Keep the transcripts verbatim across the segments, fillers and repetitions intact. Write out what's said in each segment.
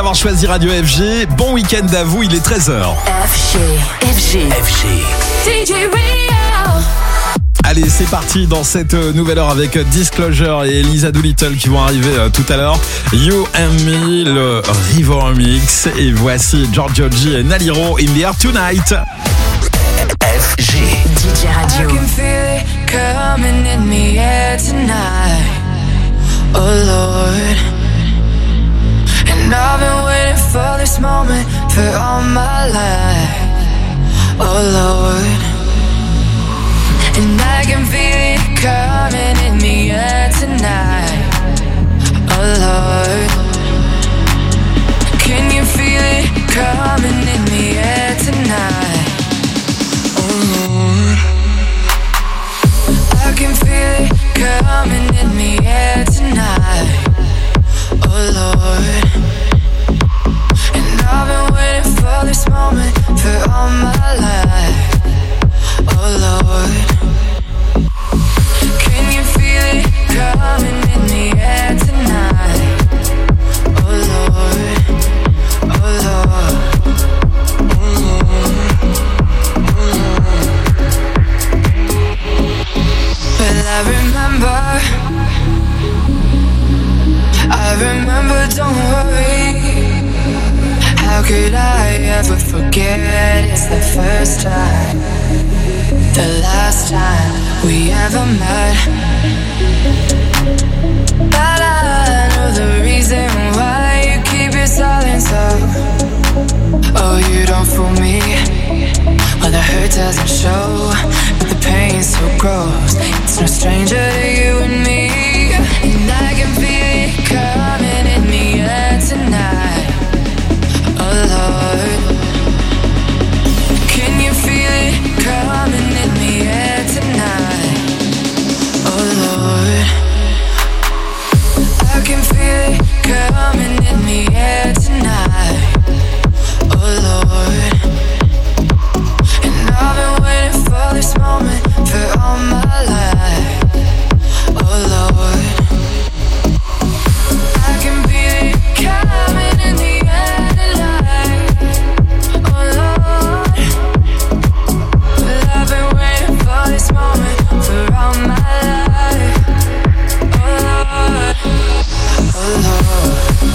d'avoir choisi Radio F G. Bon week-end à vous, il est treize heures. F G, F G, F G. D J Radio. Allez, c'est parti dans cette nouvelle heure avec Disclosure et Elisa Doolittle qui vont arriver tout à l'heure. You and Me, le River Mix. Et voici Giorgio G et Naliro in the Air Tonight. F G. D J Radio. I can feel it coming in the air tonight. Oh Lord. And I've been waiting for this moment for all my life. Oh Lord. And I can feel it coming in the air tonight. Oh Lord. Can you feel it coming in the air tonight? Oh Lord. I can feel it coming in the air tonight. Oh Lord. And I've been waiting for this moment for all my life. Oh Lord. Can you feel it coming in the air tonight? Oh Lord. Oh Lord. Oh Lord. Oh Lord. Well, I remember, I remember, don't worry. How could I ever forget? It's the first time, the last time we ever met. But I know the reason why you keep your silence up. Oh, you don't fool me. Well, the hurt doesn't show, but the pain's so gross. It's no stranger to you and me. And I can feel it coming in the air tonight. Oh Lord. Can you feel it coming in the air tonight? Oh Lord. I can feel it coming in the air tonight. Oh Lord. And I've been waiting for this moment for all my life. Oh Lord. I can feel it coming in the air tonight. Oh Lord. Well, I've been waiting for this moment for all my life. Oh Lord. Oh Lord.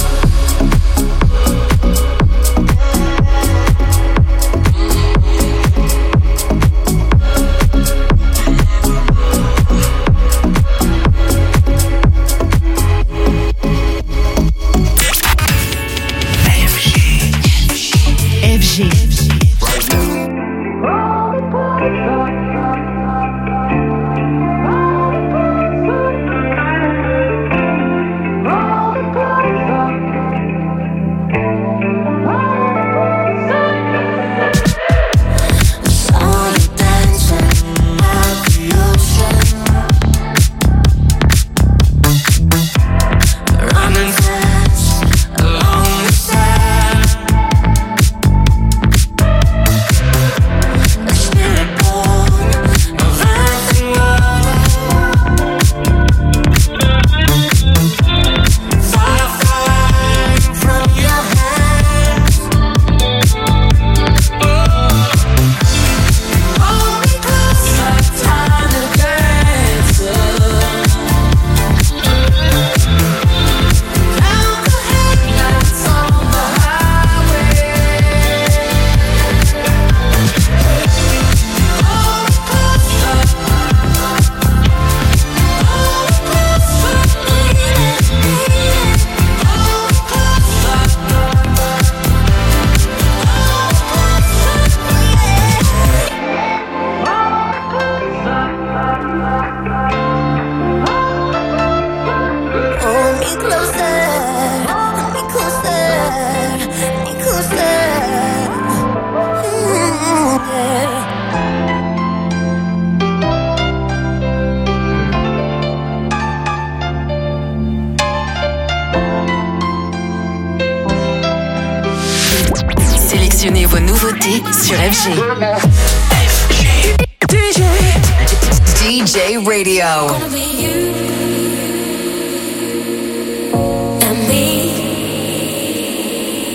Sélectionnez vos nouveautés sur F G. F G. D J. D J Radio. And me.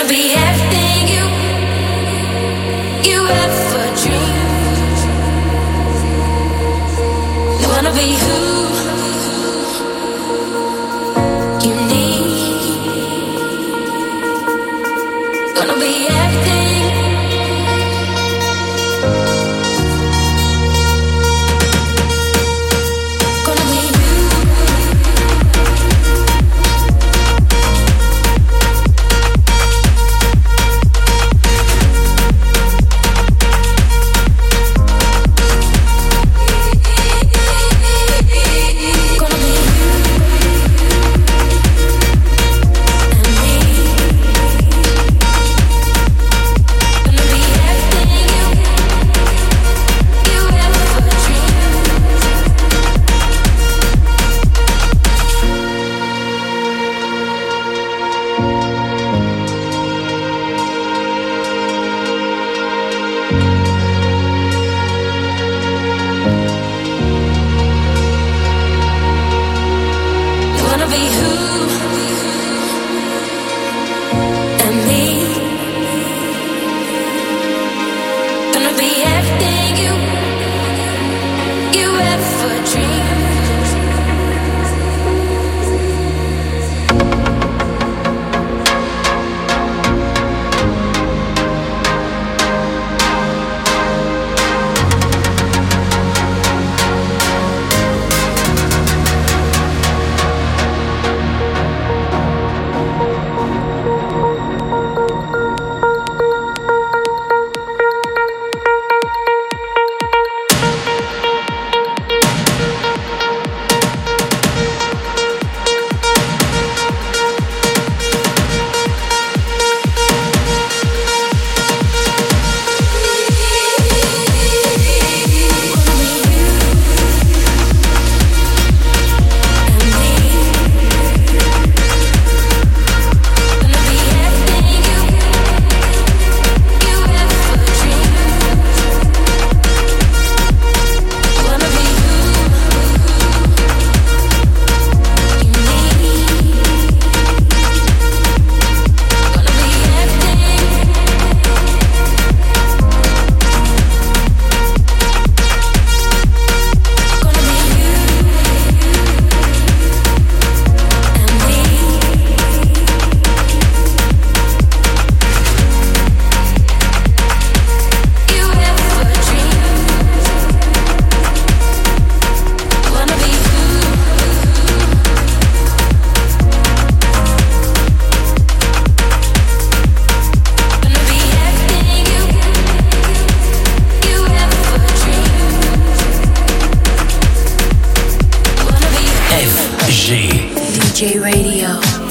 D J Radio.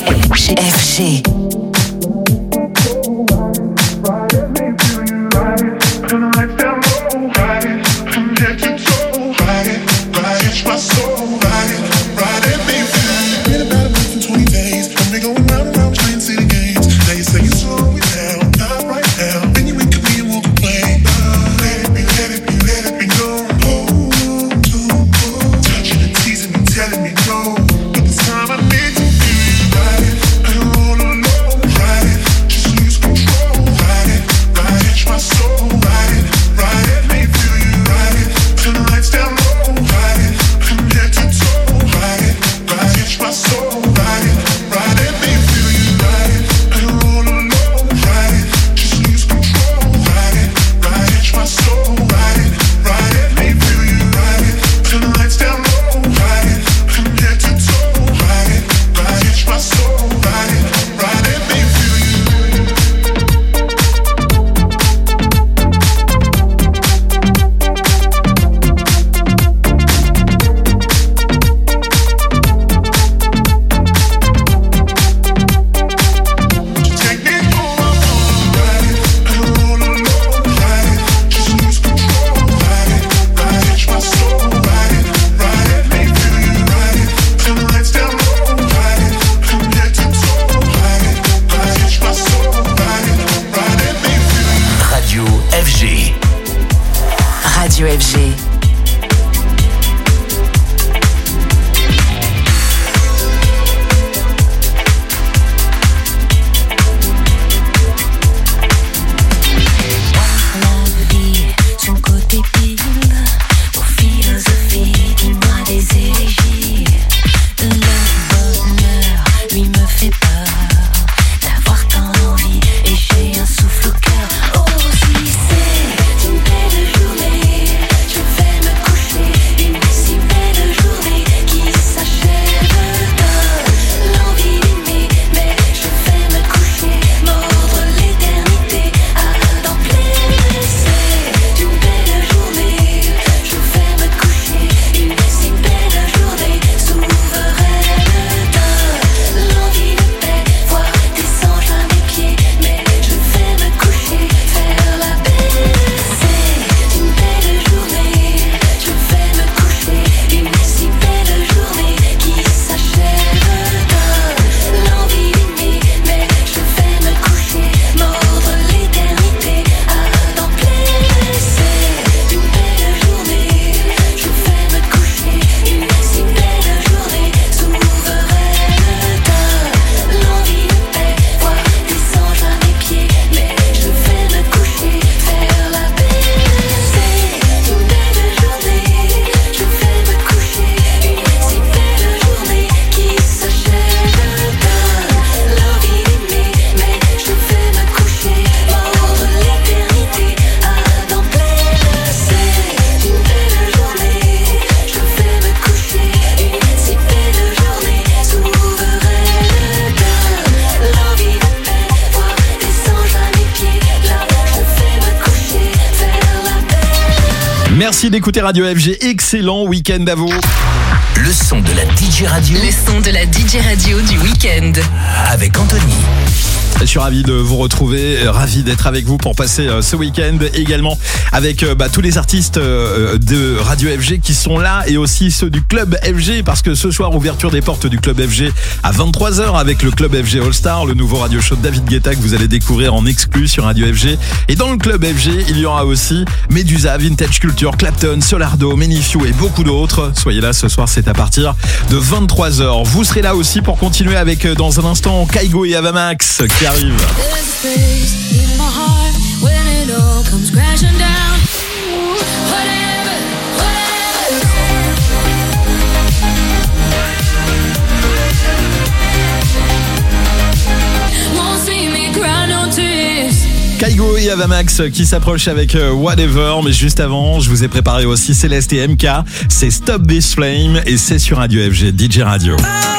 F G. Merci d'écouter Radio F G. Excellent week-end à vous. Le son de la D J Radio. Le son de la D J Radio du week-end. Avec Anthony. Je suis ravi de vous retrouver, ravi d'être avec vous pour passer ce week-end également avec bah, tous les artistes de Radio F G qui sont là et aussi ceux du Club F G parce que ce soir, ouverture des portes du Club F G à vingt-trois heures avec le Club F G All Star, le nouveau radio show de David Guetta que vous allez découvrir en exclu sur Radio F G. Et dans le Club F G, il y aura aussi Medusa, Vintage Culture, Clapton, Solardo, Menifew et beaucoup d'autres. Soyez là ce soir, c'est à partir de vingt-trois heures. Vous serez là aussi pour continuer avec dans un instant Kygo et Avamax qui arrive. Kygo et Avamax qui s'approchent avec Whatever, mais juste avant, je vous ai préparé aussi Céleste et M K. C'est Stop This Flame et c'est sur Radio F G, D J Radio.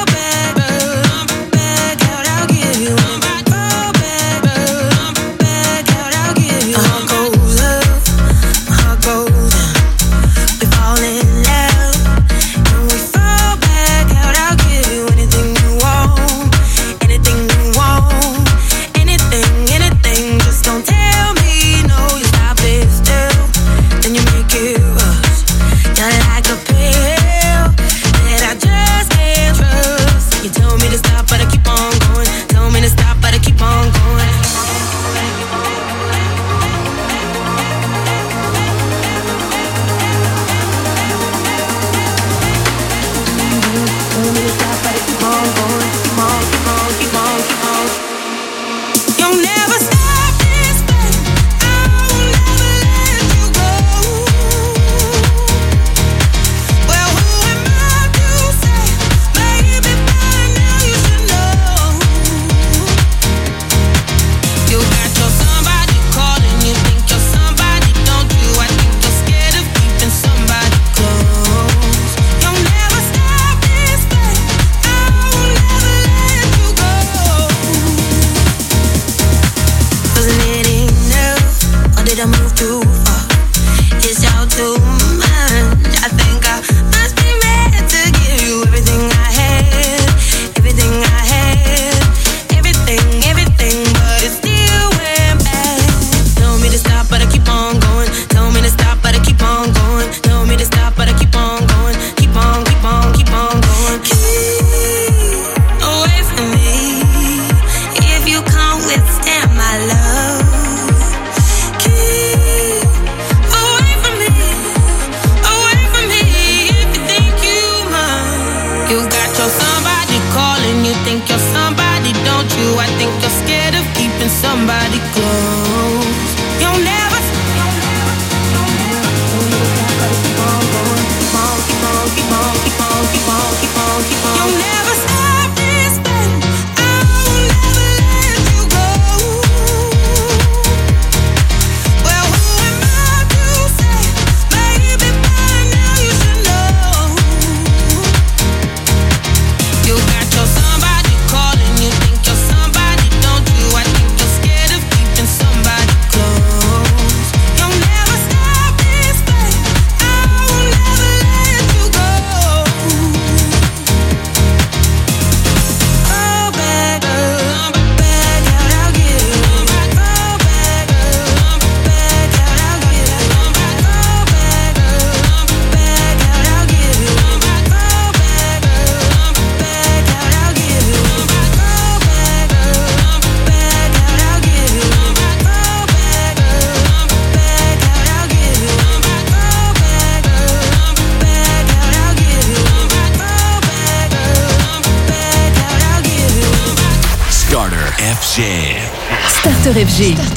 Starter F G.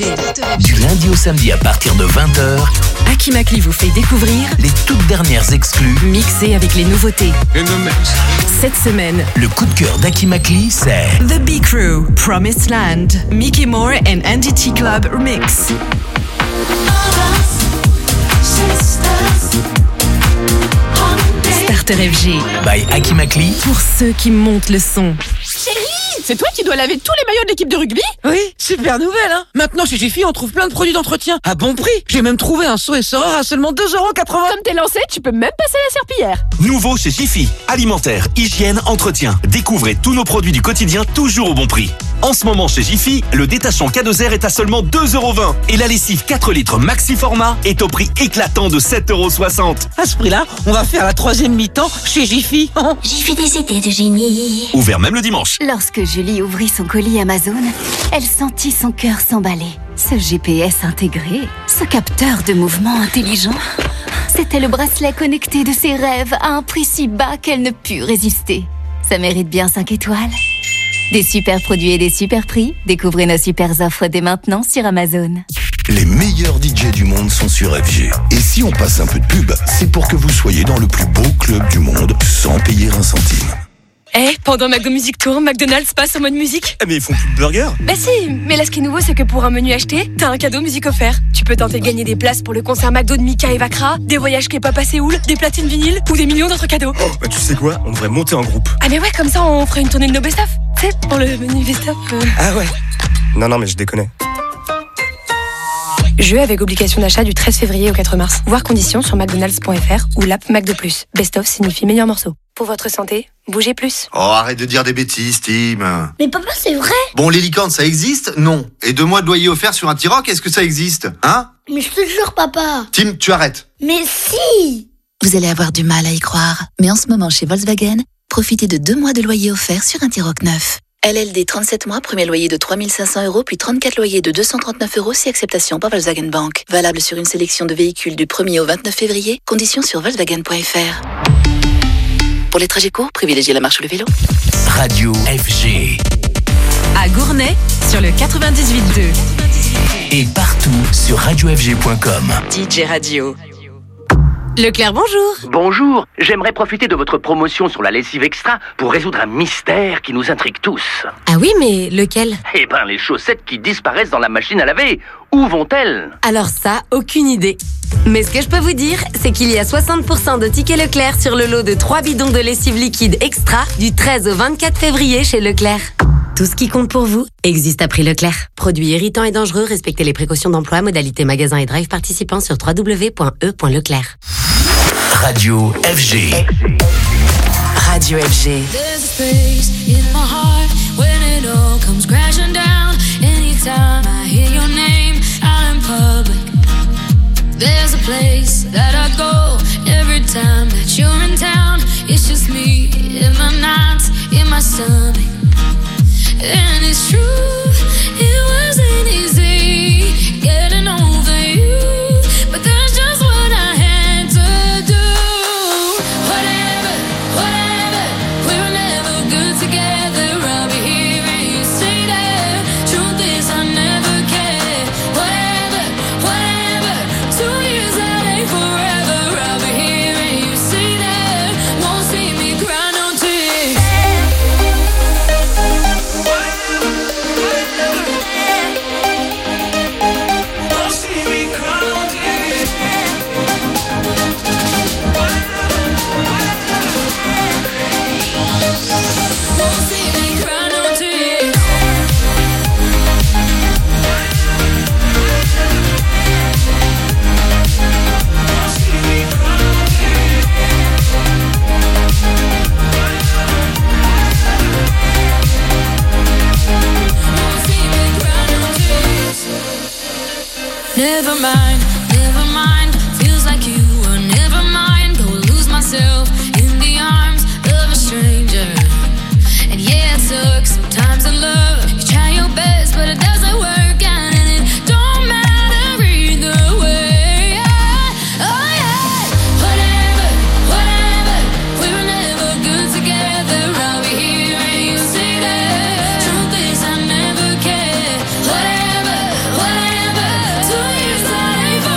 Du lundi au samedi à partir de vingt heures, Aki Makli vous fait découvrir les toutes dernières exclus mixées avec les nouveautés. Cette semaine, le coup de cœur d'Aki Makli, c'est The Big Crew, Promised Land, Mickey Moore and Andy T Club Remix. Starter F G by Aki Makli pour ceux qui montent le son. Chérie, c'est toi qui dois laver tous les maillots de l'équipe de rugby? Oui, super nouvelle, hein. Maintenant, chez Jiffy, on trouve plein de produits d'entretien à bon prix. J'ai même trouvé un seau essoreur à seulement deux euros quatre-vingts. Comme t'es lancé, tu peux même passer la serpillière. Nouveau chez Jiffy. Alimentaire, hygiène, entretien. Découvrez tous nos produits du quotidien toujours au bon prix. En ce moment chez Jiffy, le détachant Cadozer est à seulement deux euros vingt et la lessive quatre litres maxi format est au prix éclatant de sept euros soixante. À ce prix-là, on va faire la troisième mi-temps chez Jiffy. J'ai fait des idées de génie. Ouvert même le dimanche. Lorsque Julie ouvrit son colis Amazon, elle sentit son cœur s'emballer. Ce G P S intégré, ce capteur de mouvement intelligent, c'était le bracelet connecté de ses rêves à un prix si bas qu'elle ne put résister. Ça mérite bien cinq étoiles. Des super produits et des super prix. Découvrez nos super offres dès maintenant sur Amazon. Les meilleurs D J du monde sont sur F G. Et si on passe un peu de pub, c'est pour que vous soyez dans le plus beau club du monde sans payer un centime. Eh, hey, pendant McDo Music Tour, McDonald's passe en mode musique. Eh mais ils font plus de burgers. Bah si, mais là ce qui est nouveau c'est que pour un menu acheté, t'as un cadeau musique offert. Tu peux tenter de gagner des places pour le concert McDo de Mika et Vakra, des voyages K-pop à Séoul, des platines vinyles ou des millions d'autres cadeaux. Oh, bah tu sais quoi, on devrait monter en groupe. Ah mais ouais, comme ça on ferait une tournée de nos best-of. Tu sais, pour le menu best-of. Euh... Ah ouais. Non non mais je déconne. Jeu avec obligation d'achat du treize février au quatre mars. Voir conditions sur mcdonalds point f r ou l'app McDo plus. Best-of signifie meilleur morceau. Pour votre santé, bougez plus. Oh, arrête de dire des bêtises, Tim. Mais papa, c'est vrai. Bon, les licornes, ça existe? Non. Et deux mois de loyer offert sur un T-Roc, est-ce que ça existe? Hein? Mais je te jure, papa. Tim, tu arrêtes. Mais si. Vous allez avoir du mal à y croire. Mais en ce moment, chez Volkswagen, profitez de deux mois de loyer offert sur un T-Roc neuf. L L D trente-sept mois, premier loyer de trois mille cinq cents euros, puis trente-quatre loyers de deux cent trente-neuf euros si acceptation par Volkswagen Bank. Valable sur une sélection de véhicules du premier au vingt-neuf février. Conditions sur volkswagen point f r. Pour les trajets courts, privilégiez la marche ou le vélo. Radio F G. À Gournay, sur le quatre-vingt-dix-huit deux. Et partout sur radio f g point com. D J Radio. Leclerc, bonjour. Bonjour, j'aimerais profiter de votre promotion sur la lessive extra pour résoudre un mystère qui nous intrigue tous. Ah oui, mais lequel? Eh ben, les chaussettes qui disparaissent dans la machine à laver. Où vont-elles? Alors ça, aucune idée. Mais ce que je peux vous dire, c'est qu'il y a soixante pour cent de tickets Leclerc sur le lot de trois bidons de lessive liquide extra du treize au vingt-quatre février chez Leclerc. Tout ce qui compte pour vous existe à prix Leclerc. Produits irritants et dangereux, respectez les précautions d'emploi, modalités magasin et drive participants sur w w w point e point leclerc. Radio F G. Radio F G. There's a space in my heart when it all comes crashing down. Anytime I hear your name out in public. There's a place that I go every time that you're in town. It's just me in the nights, in my stomach. And it's true, it wasn't easy getting over you, but that's just what I had to do. Whatever, whatever, we were never good together. I'll be here and you say that. Truth is I never cared. Whatever, whatever, two years that ain't forever. I'll be here and you say that. Won't see me cry no tears. Never mind, never mind. Feels like you were never mine. Go lose myself in the arms of a stranger. And yeah, it sucks sometimes in love. You try your best, but it doesn't work out, and it don't matter either way. Oh yeah, whatever, whatever. We were never good together. I'll be here and you say that. Truth is I never cared. Whatever, whatever. Two years that ain't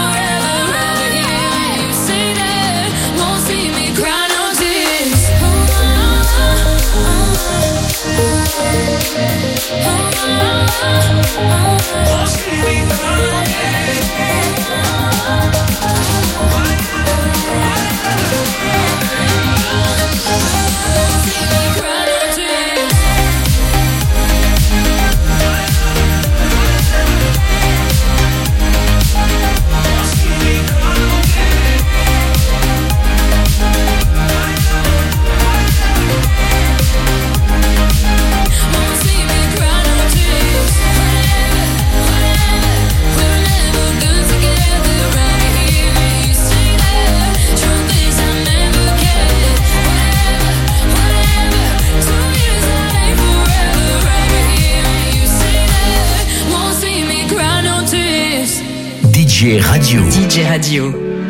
J Radio. D J Radio.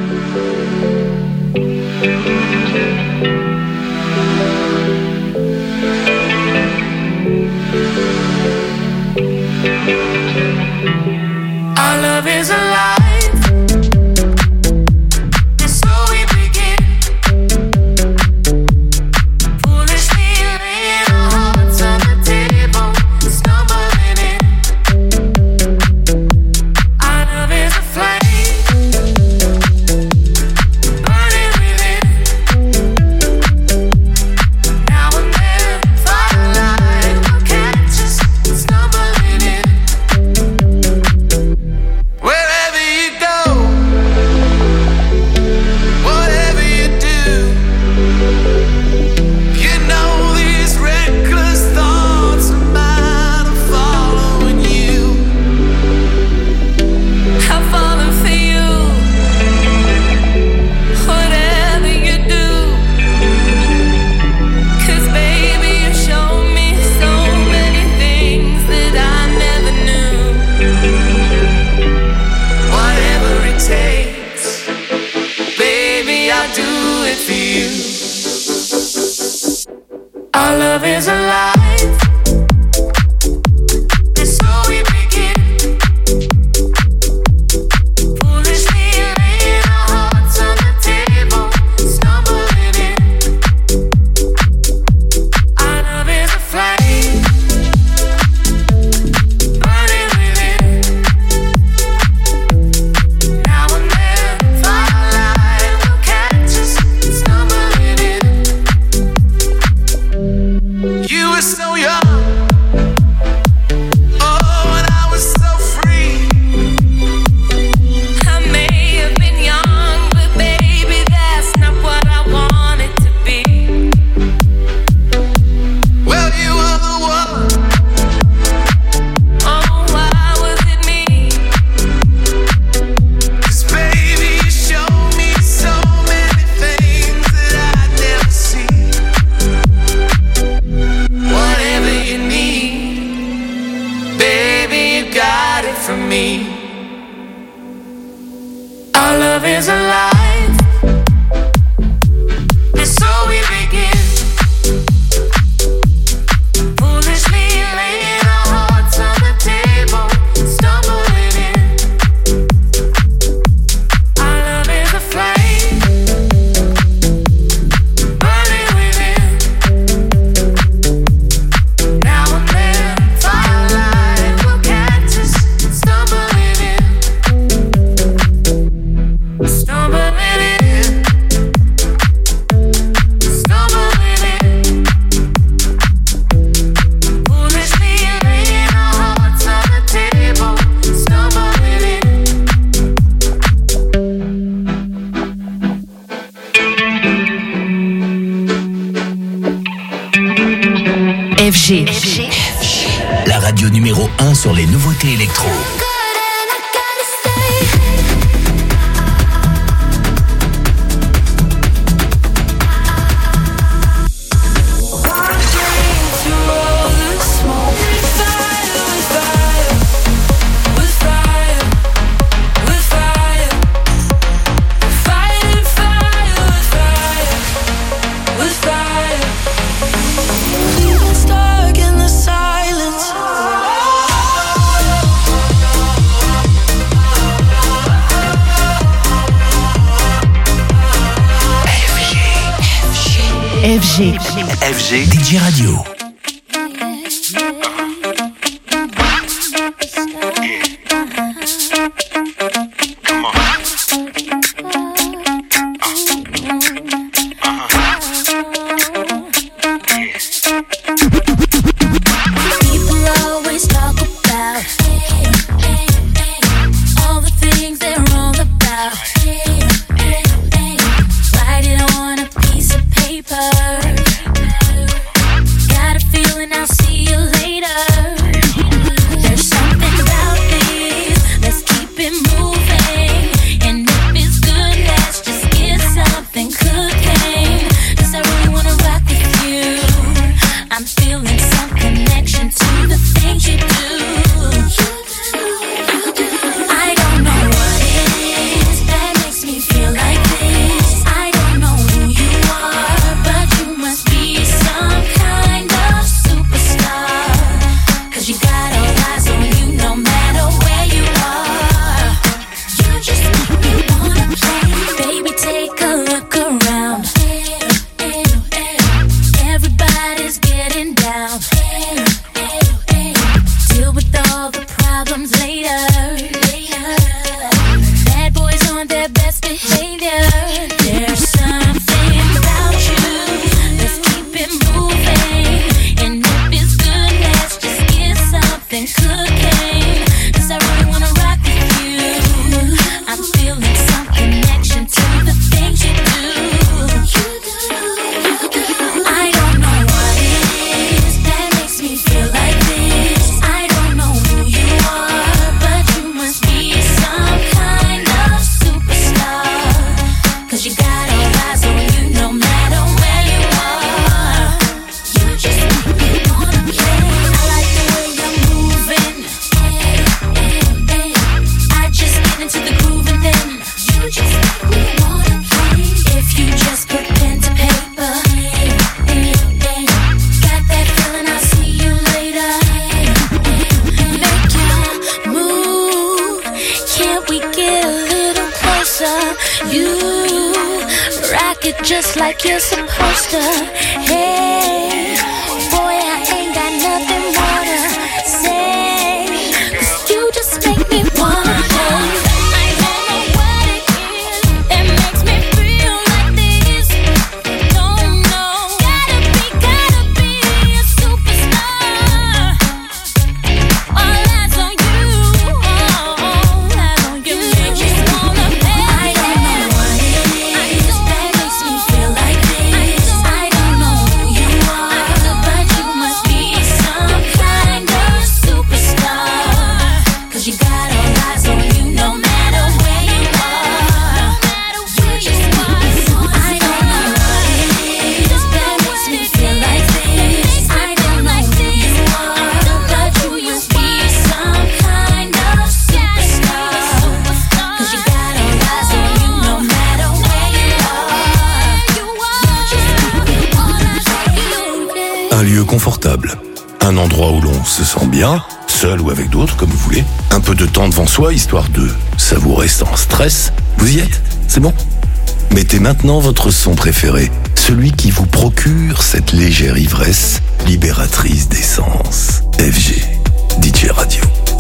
Our love is alive. F G. La radio numéro un sur les nouveautés électro. F G. F G D J Radio. Got You rock it just like you're supposed to. Hey, boy, I ain't got nothing more to say, 'cause you just make me wanna play. Un lieu confortable, un endroit où l'on se sent bien, seul ou avec d'autres, comme vous voulez. Un peu de temps devant soi, histoire de savourer sans stress. Vous y êtes? C'est bon? Mettez maintenant votre son préféré, celui qui vous procure cette légère ivresse, libératrice d'essence. F G, D J Radio.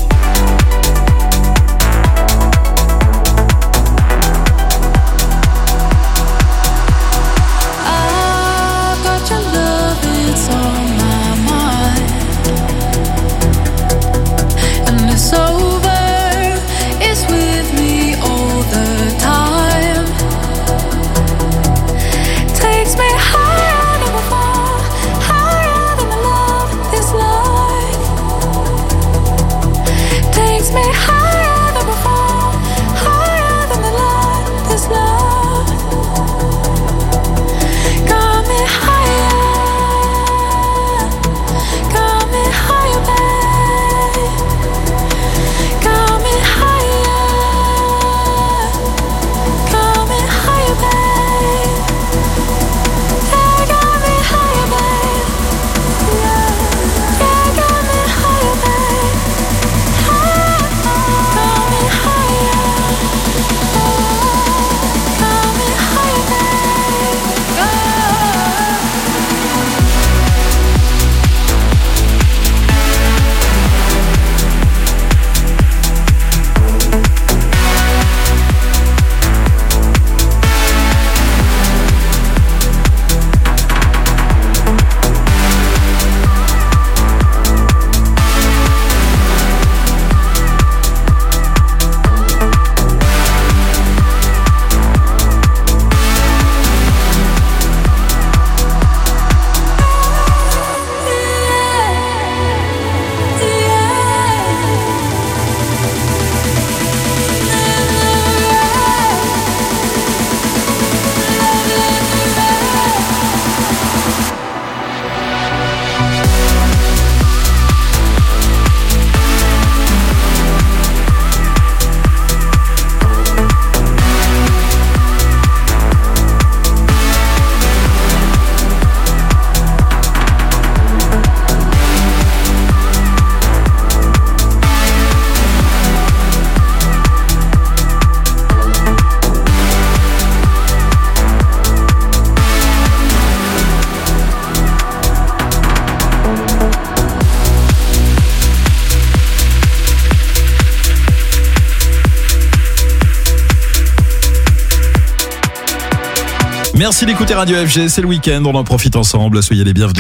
Merci d'écouter Radio F G, c'est le week-end, on en profite ensemble, soyez les bienvenus.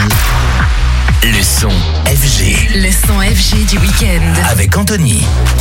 Le son F G. Le son F G du week-end. Avec Anthony.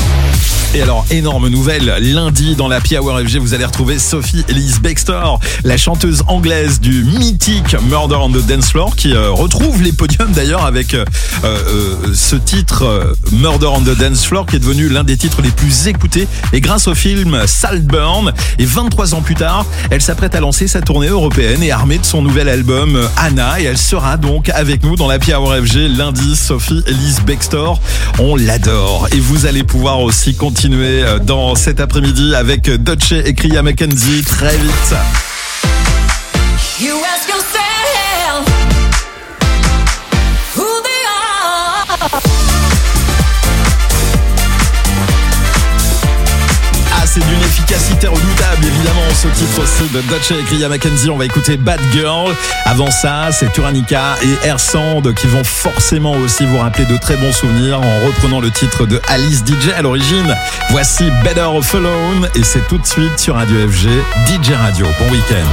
Et alors, énorme nouvelle, lundi dans la Happy Hour F G, vous allez retrouver Sophie Elise Bextor, la chanteuse anglaise du mythique Murder on the Dance Floor, qui euh, retrouve les podiums d'ailleurs avec euh, euh, ce titre euh, Murder on the Dance Floor, qui est devenu l'un des titres les plus écoutés, et grâce au film Saltburn. Et vingt-trois ans plus tard, elle s'apprête à lancer sa tournée européenne et armée de son nouvel album euh, Anna, et elle sera donc avec nous dans la Happy Hour F G lundi. Sophie Elise Bextor, on l'adore, et vous allez pouvoir aussi continuer dans cet après-midi avec Dutch et Kria McKenzie très vite. You ask yourself who they are. À c'est d'une efficacité redoutable, évidemment. Ce titre aussi de Dutch avec Ria Mackenzie. On va écouter Bad Girl. Avant ça, c'est Turanica et Airsand qui vont forcément aussi vous rappeler de très bons souvenirs en reprenant le titre de Alice D J à l'origine. Voici Better Off Alone et c'est tout de suite sur Radio F G, D J Radio. Bon week-end.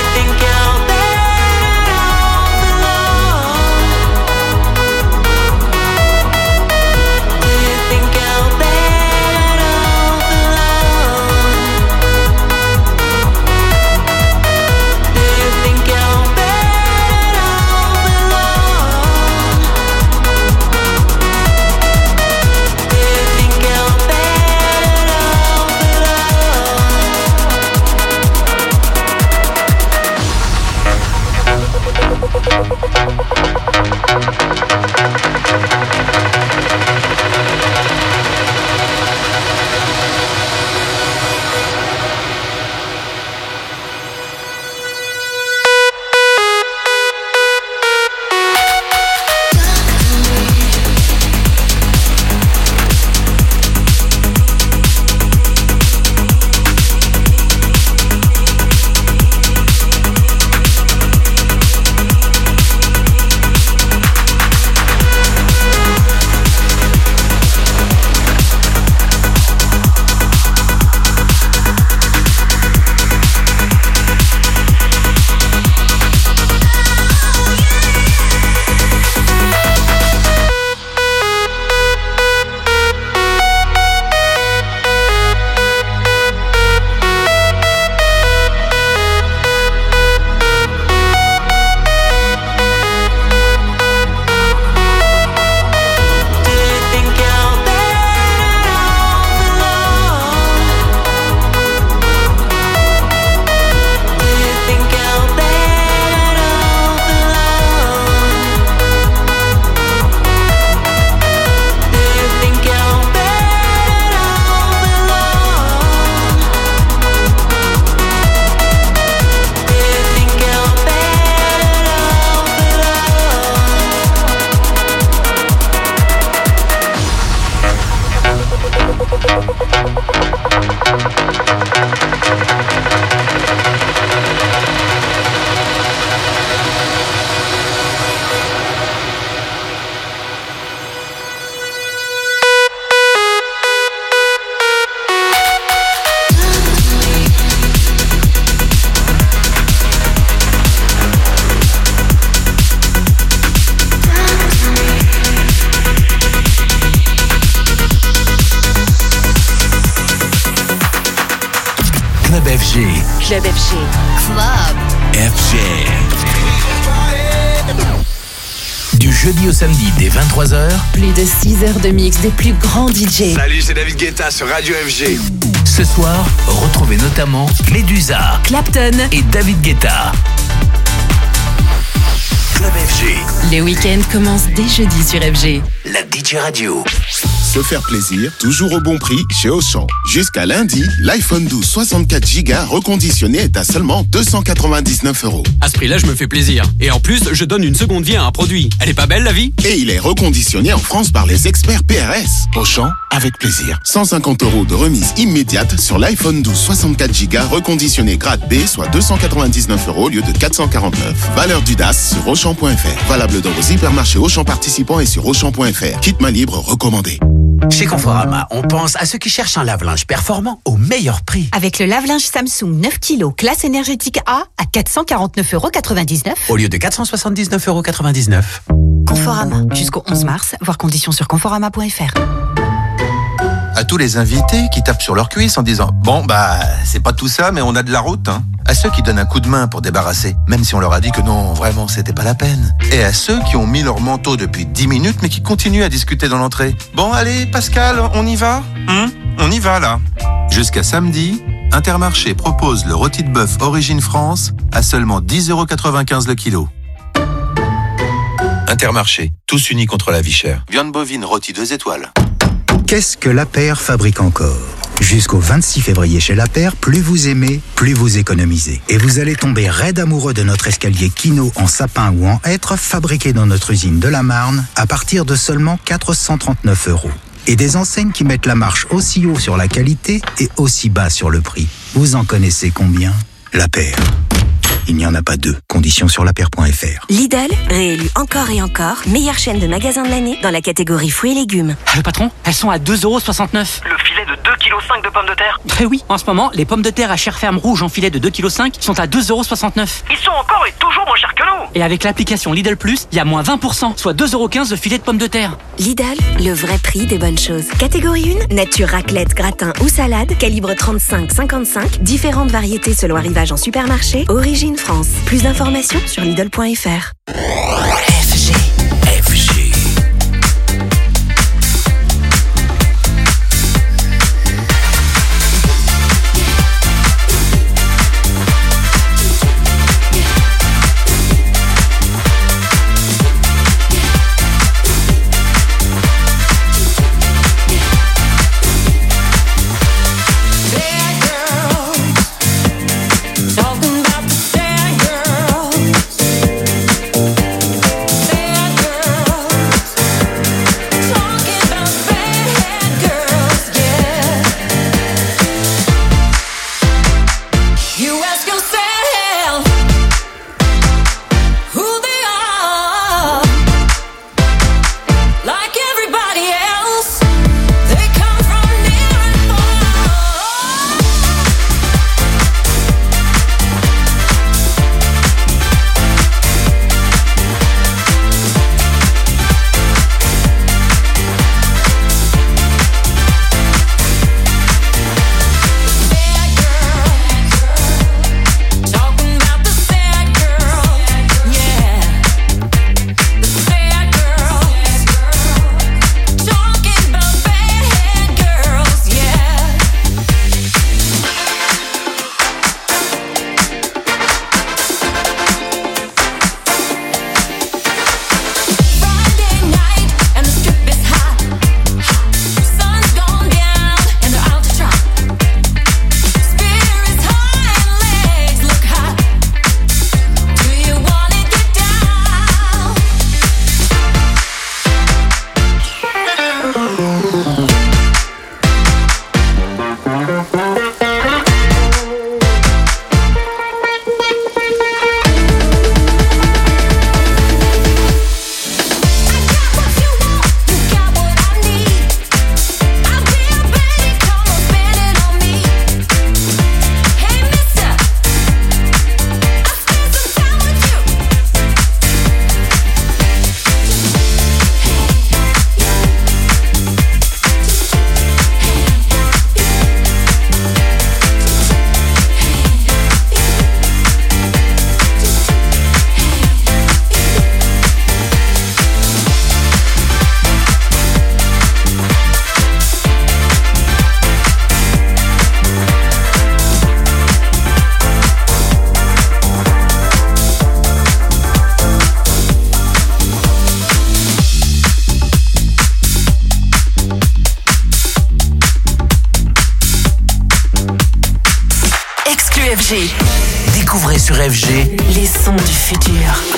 Club F G. Club F G. Du jeudi au samedi dès vingt-trois heures. Plus de six heures de mix des plus grands D J. Salut, c'est David Guetta sur Radio F G. Ce soir, retrouvez notamment Medusa, Clapton et David Guetta. Club F G. Les week-ends commencent dès jeudi sur F G. La D J Radio. Se faire plaisir, toujours au bon prix chez Auchan. Jusqu'à lundi, l'iPhone douze soixante-quatre giga reconditionné est à seulement deux cent quatre-vingt-dix-neuf euros. À ce prix-là, je me fais plaisir. Et en plus, je donne une seconde vie à un produit. Elle est pas belle, la vie? Et il est reconditionné en France par les experts P R S. Auchan, avec plaisir. cent cinquante euros de remise immédiate sur l'iPhone douze soixante-quatre giga reconditionné grade B, soit deux cent quatre-vingt-dix-neuf euros au lieu de quatre cent quarante-neuf. Valeur du D A S sur Auchan point F R. Valable dans vos hypermarchés Auchan participants et sur Auchan point F R. Kit main libre recommandé. Chez Conforama, on pense à ceux qui cherchent un lave-linge performant au meilleur prix. Avec le lave-linge Samsung neuf kilos, classe énergétique A, à quatre cent quarante-neuf euros quatre-vingt-dix-neuf. Au lieu de quatre cent soixante-dix-neuf euros quatre-vingt-dix-neuf. Conforama, jusqu'au onze mars, voir conditions sur conforama point F R. À tous les invités qui tapent sur leur cuisse en disant « Bon, bah, c'est pas tout ça, mais on a de la route. Hein. » À ceux qui donnent un coup de main pour débarrasser, même si on leur a dit que non, vraiment, c'était pas la peine. Et à ceux qui ont mis leur manteau depuis dix minutes, mais qui continuent à discuter dans l'entrée. « Bon, allez, Pascal, on y va hum On y va, là. » Jusqu'à samedi, Intermarché propose le rôti de bœuf Origine France à seulement dix euros quatre-vingt-quinze le kilo. Intermarché, tous unis contre la vie chère. Viande bovine rôti deux étoiles. Qu'est-ce que La Paire fabrique encore ? Jusqu'au vingt-six février chez La Paire, plus vous aimez, plus vous économisez. Et vous allez tomber raide amoureux de notre escalier Kino en sapin ou en hêtre, fabriqué dans notre usine de la Marne, à partir de seulement quatre cent trente-neuf euros. Et des enseignes qui mettent la marche aussi haut sur la qualité et aussi bas sur le prix. Vous en connaissez combien ? La Paire. Il n'y en a pas deux. Conditions sur lapaire point f r. Lidl, réélu encore et encore, meilleure chaîne de magasins de l'année dans la catégorie fruits et légumes. Le patron, elles sont à deux euros soixante-neuf. Le filet de deux virgule cinq kilos de pommes de terre. Eh oui, en ce moment, les pommes de terre à chair ferme rouge en filet de deux virgule cinq kilos sont à deux euros soixante-neuf. Ils sont encore et toujours moins chers que nous. Et avec l'application Lidl Plus, il y a moins vingt pour cent, soit deux euros quinze de filet de pommes de terre. Lidl, le vrai prix des bonnes choses. Catégorie un, nature raclette, gratin ou salade, calibre trente-cinq cinquante-cinq, différentes variétés selon arrivage en supermarché, origine France. Plus d'informations sur Lidl point f r. F G. F G. F G. Découvrez sur F G les sons du futur.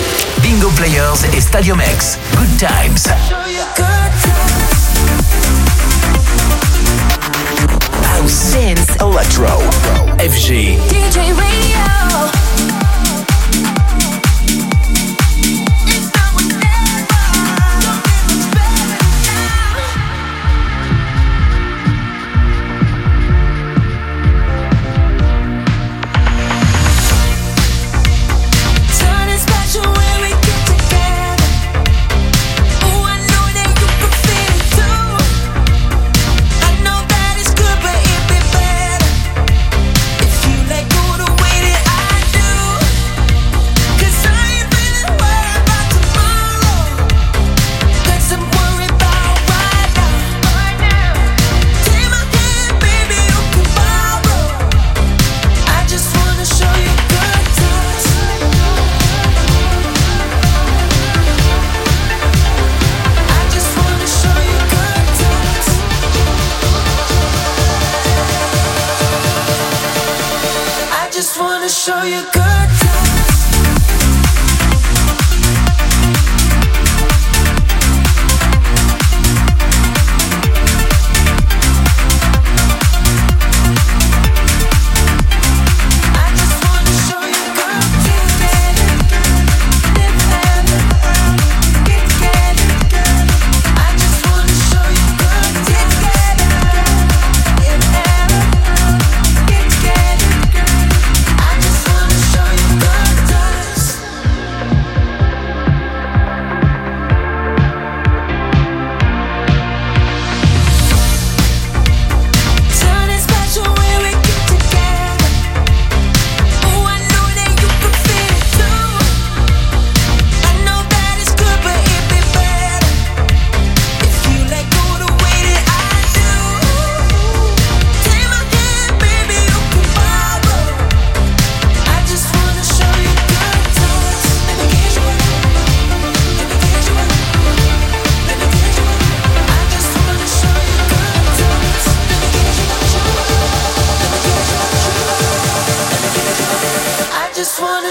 Bingo Players et Stadium X. Good times. House, Dance, Electro. F G. D J Radio.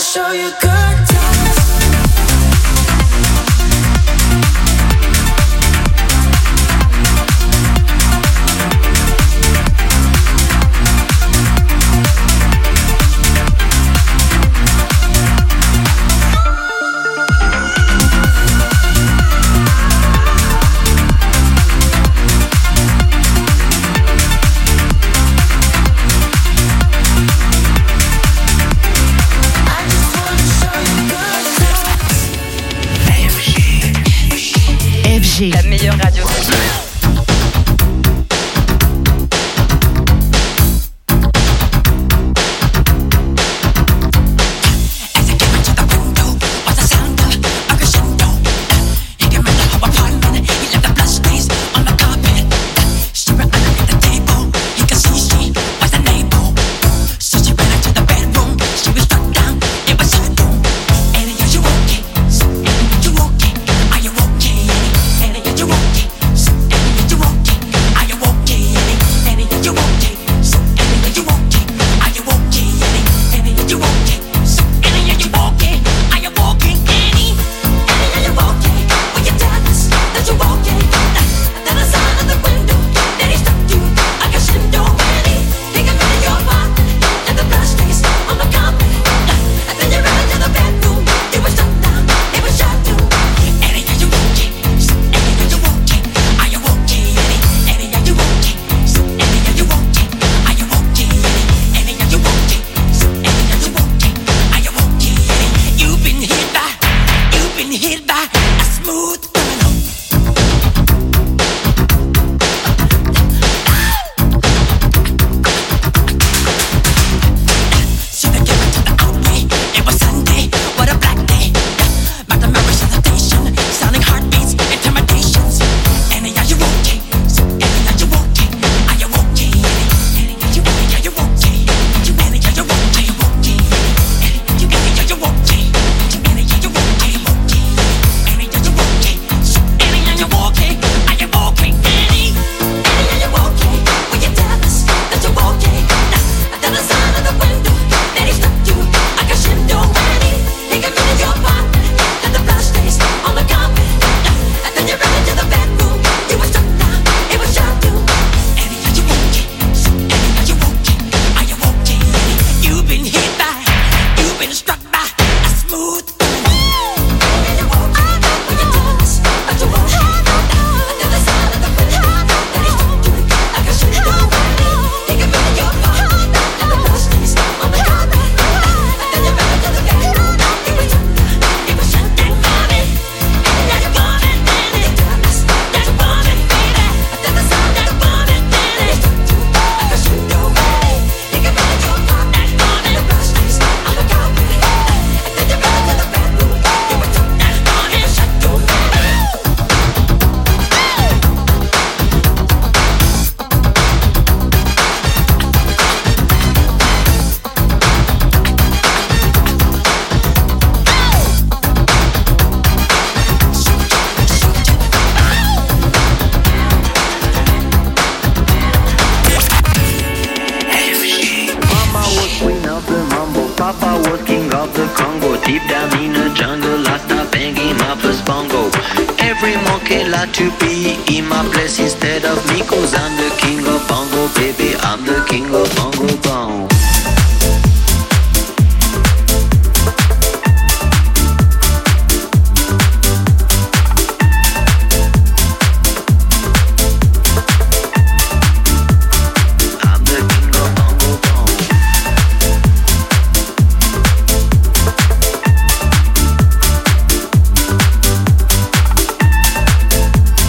show you good times. La meilleure radio. To be in my place instead of me, cause I'm the king of bongo, baby, I'm the king of bongo bong.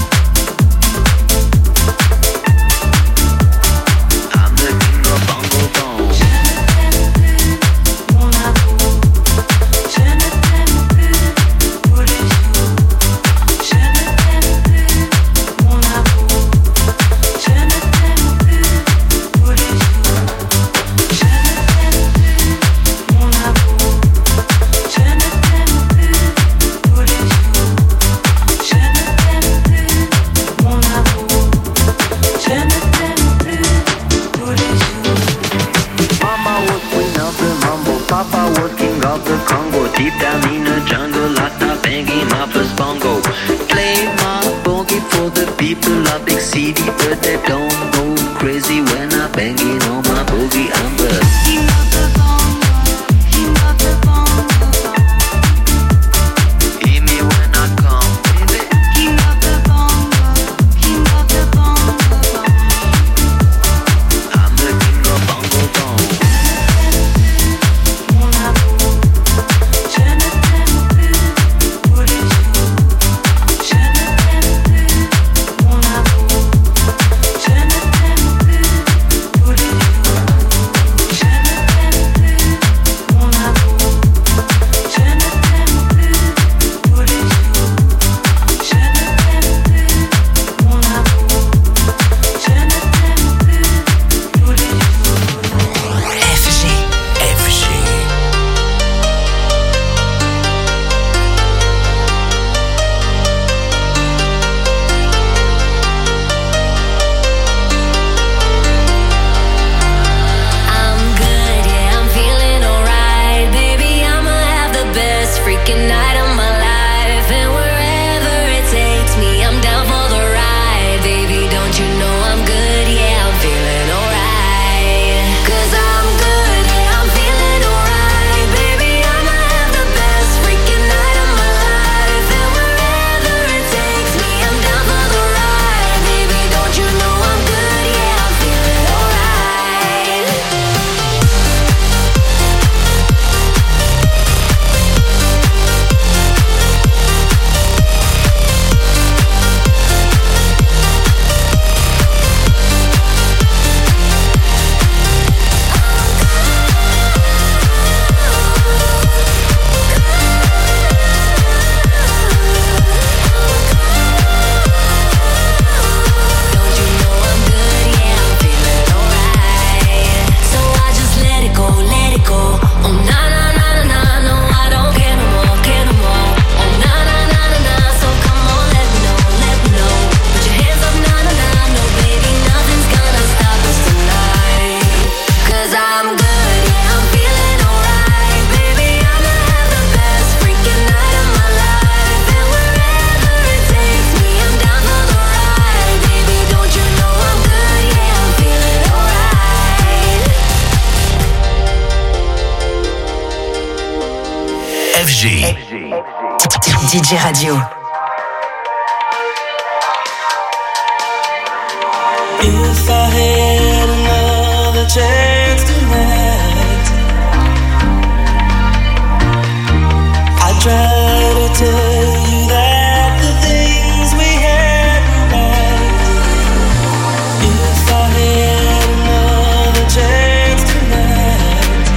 Bongo Papa was king of the Congo. Deep down in the jungle, I start banging my first bongo. Play my boogie for the people of big city, but they don't go crazy when I'm banging on my boogie. I'm the king of the bongo, king of the bongo. Hear me when I come, baby. King of the bongo, king of the bongo. I'm the king of bongo bongo. D J Radio. If I had another chance tonight, I'd try to tell you that the things we had were right. If I had another chance tonight,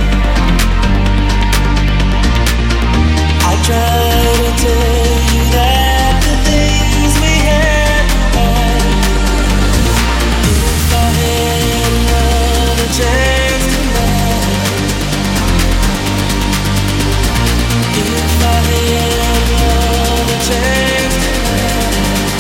I'd try to tell you that the things we had were right. If I had another chance tonight, if I had another chance tonight.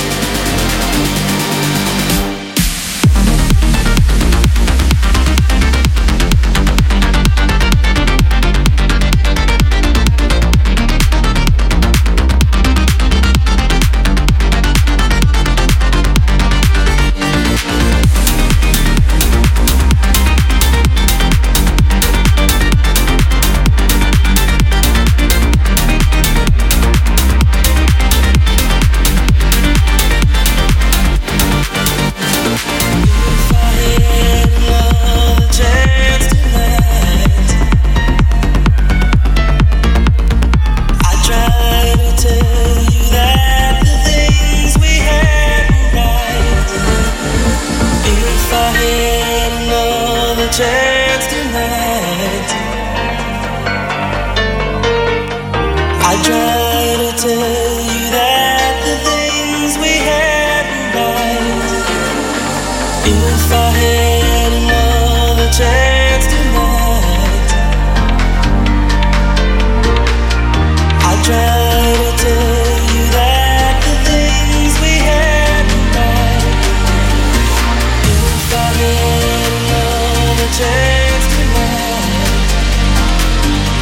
Chance tonight, I try to tell you that the things we had were right. If I had another chance tonight, I try to tell you that the things we had were right. If I had chance tonight,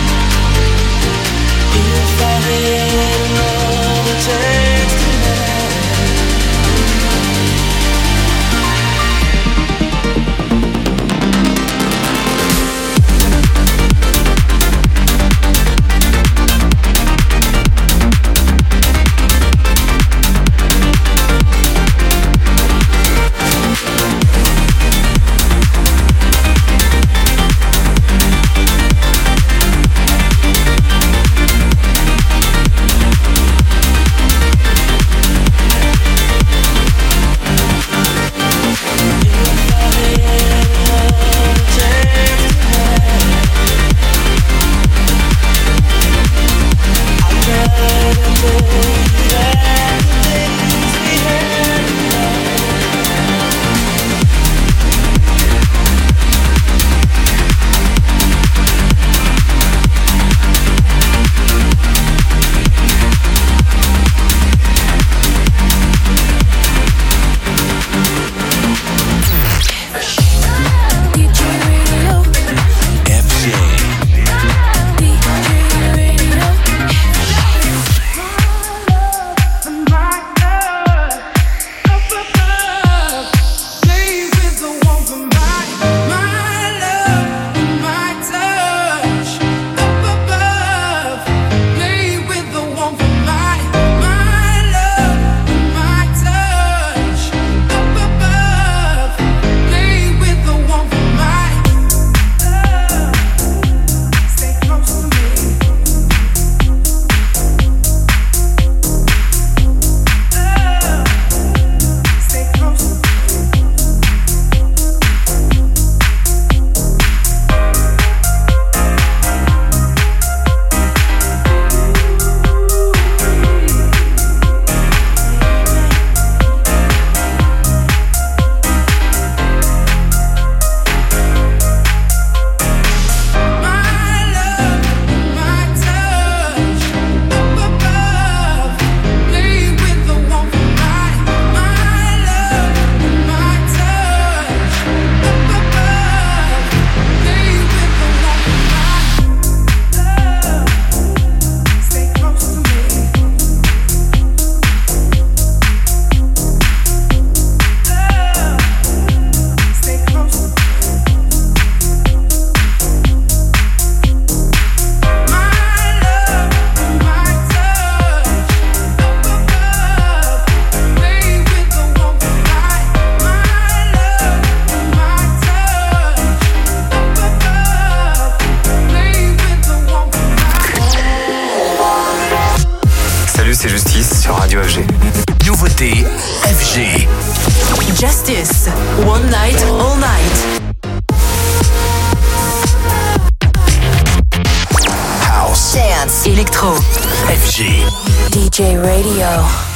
Radio F G. Nouveauté F G. Justice, One Night, All Night. House. Dance, Electro. F G. D J Radio.